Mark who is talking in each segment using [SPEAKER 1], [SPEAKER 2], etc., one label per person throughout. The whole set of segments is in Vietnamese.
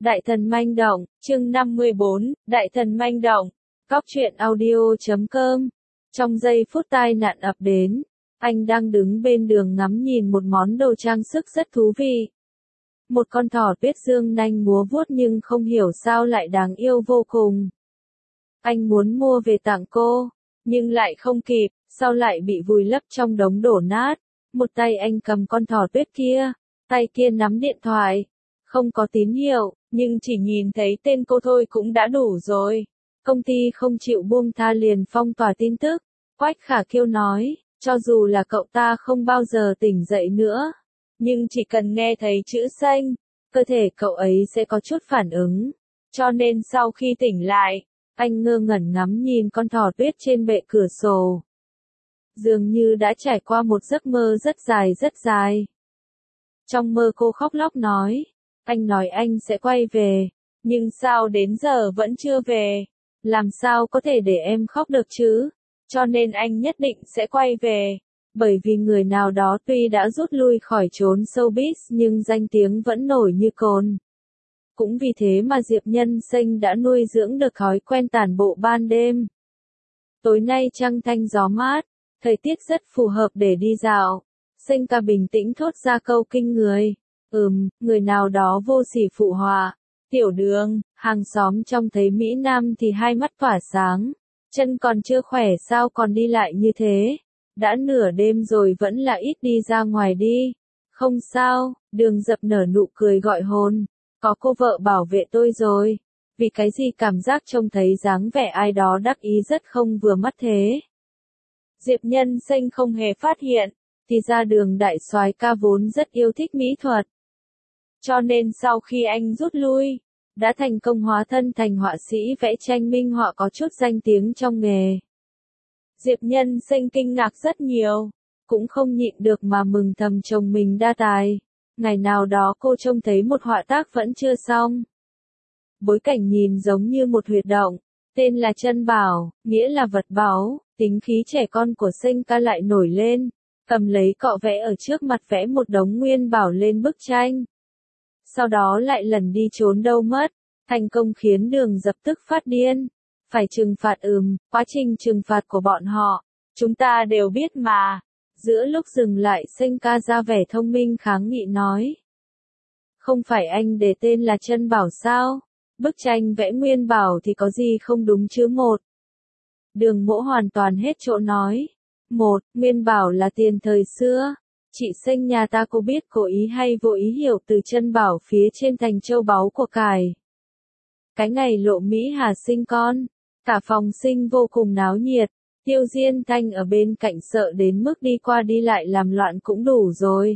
[SPEAKER 1] Đại thần manh động, chương 54, Đại thần manh động, Cóc truyện audio.com. Trong giây phút tai nạn ập đến, anh đang đứng bên đường ngắm nhìn một món đồ trang sức rất thú vị. Một con thỏ tuyết dương nanh múa vuốt nhưng không hiểu sao lại đáng yêu vô cùng. Anh muốn mua về tặng cô, nhưng lại không kịp, sau lại bị vùi lấp trong đống đổ nát. Một tay anh cầm con thỏ tuyết kia, tay kia nắm điện thoại. Không có tín hiệu, nhưng chỉ nhìn thấy tên cô thôi cũng đã đủ rồi. Công ty không chịu buông tha liền phong tỏa tin tức. Quách Khả Kiêu nói, cho dù là cậu ta không bao giờ tỉnh dậy nữa, nhưng chỉ cần nghe thấy chữ xanh, cơ thể cậu ấy sẽ có chút phản ứng. Cho nên sau khi tỉnh lại, anh ngơ ngẩn ngắm nhìn con thỏ tuyết trên bệ cửa sổ. Dường như đã trải qua một giấc mơ rất dài rất dài. Trong mơ cô khóc lóc nói, anh nói anh sẽ quay về, nhưng sao đến giờ vẫn chưa về, làm sao có thể để em khóc được chứ, cho nên anh nhất định sẽ quay về, bởi vì người nào đó tuy đã rút lui khỏi chốn showbiz nhưng danh tiếng vẫn nổi như cồn. Cũng vì thế mà Diệp Nhân Sinh đã nuôi dưỡng được thói quen tản bộ ban đêm. Tối nay trăng thanh gió mát, thời tiết rất phù hợp để đi dạo. Sinh ca bình tĩnh thốt ra câu kinh người. Người nào đó vô sỉ phụ họa. Tiểu Đường, hàng xóm trông thấy Mỹ Nam thì hai mắt tỏa sáng. Chân còn chưa khỏe sao còn đi lại như thế? Đã nửa đêm rồi vẫn là ít đi ra ngoài đi. Không sao, Đường Dập nở nụ cười gọi hồn. Có cô vợ bảo vệ tôi rồi. Vì cái gì cảm giác trông thấy dáng vẻ ai đó đắc ý rất không vừa mắt thế? Diệp Nhân Sinh không hề phát hiện, thì ra Đường đại soái ca vốn rất yêu thích mỹ thuật. Cho nên sau khi anh rút lui, đã thành công hóa thân thành họa sĩ vẽ tranh minh họa có chút danh tiếng trong nghề. Diệp Nhân Sinh kinh ngạc rất nhiều, cũng không nhịn được mà mừng thầm chồng mình đa tài. Ngày nào đó cô trông thấy một họa tác vẫn chưa xong. Bối cảnh nhìn giống như một huyệt động, tên là Chân Bảo, nghĩa là vật báu, tính khí trẻ con của Sinh ca lại nổi lên, cầm lấy cọ vẽ ở trước mặt vẽ một đống nguyên bảo lên bức tranh. Sau đó lại lần đi trốn đâu mất, thành công khiến Đường Dập tức phát điên. Phải trừng phạt quá trình trừng phạt của bọn họ, chúng ta đều biết mà. Giữa lúc dừng lại Sinh ca ra vẻ thông minh kháng nghị nói. Không phải anh để tên là Chân Bảo sao? Bức tranh vẽ nguyên bảo thì có gì không đúng chứ một. Đường Mỗ hoàn toàn hết chỗ nói. Nguyên bảo là tiền thời xưa. Chị Sinh nhà ta có biết cố ý hay vô ý hiểu từ chân bảo phía trên thành châu báu của cải. Cái ngày Lộ Mỹ Hà sinh con, cả phòng sinh vô cùng náo nhiệt. Tiêu Diên Thanh ở bên cạnh sợ đến mức đi qua đi lại làm loạn cũng đủ rồi.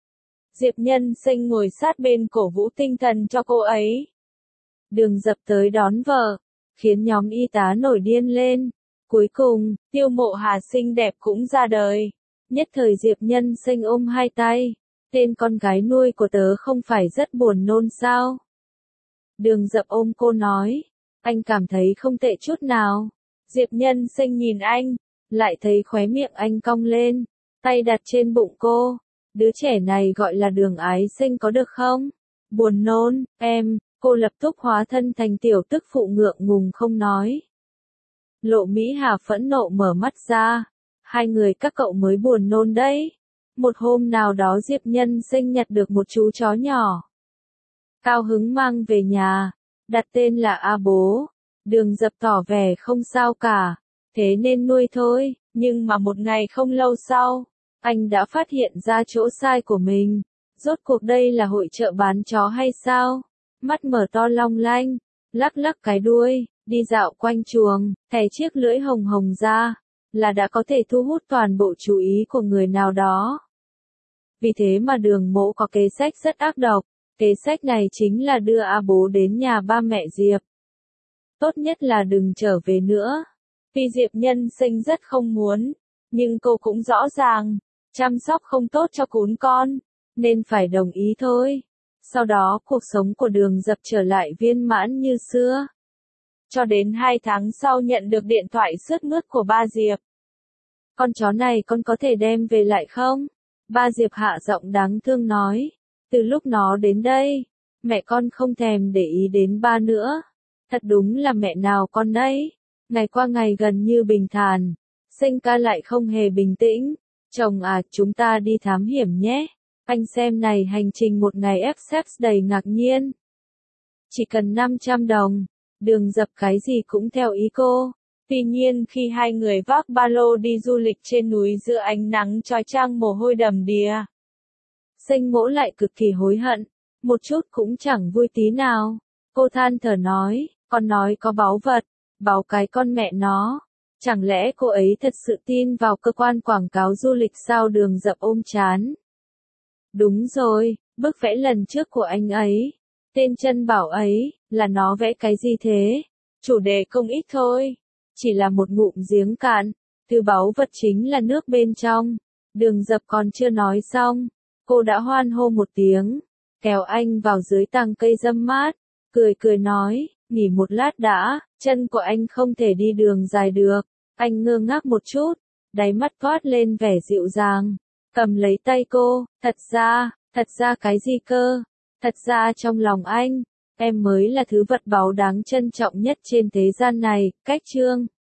[SPEAKER 1] Diệp Nhân Sinh ngồi sát bên cổ vũ tinh thần cho cô ấy. Đường Dập tới đón vợ, khiến nhóm y tá nổi điên lên. Cuối cùng, Tiêu Mộ Hà xinh đẹp cũng ra đời. Nhất thời Diệp Nhân Sinh ôm hai tay. Tên con gái nuôi của tớ không phải rất buồn nôn sao? Đường Dập ôm cô nói. Anh cảm thấy không tệ chút nào. Diệp Nhân Sinh nhìn anh, lại thấy khóe miệng anh cong lên, tay đặt trên bụng cô. Đứa trẻ này gọi là Đường Ái Sinh có được không? Buồn nôn, em, cô lập tức hóa thân thành tiểu tức phụ ngượng ngùng không nói. Lộ Mỹ Hà phẫn nộ mở mắt ra. Hai người các cậu mới buồn nôn đấy. Một hôm nào đó Diệp Nhân Sinh nhặt được một chú chó nhỏ. Cao hứng mang về nhà, đặt tên là A Bố. Đường Dập tỏ vẻ không sao cả, thế nên nuôi thôi, nhưng mà một ngày không lâu sau, anh đã phát hiện ra chỗ sai của mình. Rốt cuộc đây là hội chợ bán chó hay sao? Mắt mở to long lanh, lắc lắc cái đuôi, đi dạo quanh chuồng, thè chiếc lưỡi hồng hồng ra, là đã có thể thu hút toàn bộ chú ý của người nào đó. Vì thế mà Đường Mỗ có kế sách rất ác độc, kế sách này chính là đưa A Bố đến nhà ba mẹ Diệp. Tốt nhất là đừng trở về nữa. Vì Diệp Nhân Sinh rất không muốn, nhưng cô cũng rõ ràng, chăm sóc không tốt cho cún con, nên phải đồng ý thôi. Sau đó cuộc sống của Đường Dập trở lại viên mãn như xưa. Cho đến 2 tháng sau nhận được điện thoại sướt mướt của ba Diệp. Con chó này con có thể đem về lại không? Ba Diệp hạ giọng đáng thương nói. Từ lúc nó đến đây, mẹ con không thèm để ý đến ba nữa. Thật đúng là mẹ nào con nấy. Ngày qua ngày gần như bình thản. Sinh ca lại không hề bình tĩnh. Chồng à, chúng ta đi thám hiểm nhé. Anh xem này, hành trình một ngày Essex đầy ngạc nhiên. Chỉ cần 500 đồng. Đường Dập cái gì cũng theo ý cô. Tuy nhiên khi hai người vác ba lô đi du lịch trên núi giữa ánh nắng chói chang mồ hôi đầm đìa, Sinh Mỗ lại cực kỳ hối hận, một chút cũng chẳng vui tí nào. Cô than thở nói, con nói có báu vật, báu cái con mẹ nó. Chẳng lẽ cô ấy thật sự tin vào cơ quan quảng cáo du lịch sao? Đường Dập ôm trán. Đúng rồi, bức vẽ lần trước của anh ấy. Tên Chân bảo ấy, là nó vẽ cái gì thế? Chủ đề không ít thôi. Chỉ là một ngụm giếng cạn. Thứ báu vật chính là nước bên trong. Đường Dập còn chưa nói xong. Cô đã hoan hô một tiếng. Kéo anh vào dưới tàng cây râm mát. Cười cười nói, nghỉ một lát đã. Chân của anh không thể đi đường dài được. Anh ngơ ngác một chút. Đáy mắt toát lên vẻ dịu dàng. Cầm lấy tay cô, thật ra cái gì cơ? Thật ra trong lòng anh, em mới là thứ vật báu đáng trân trọng nhất trên thế gian này. Cách chương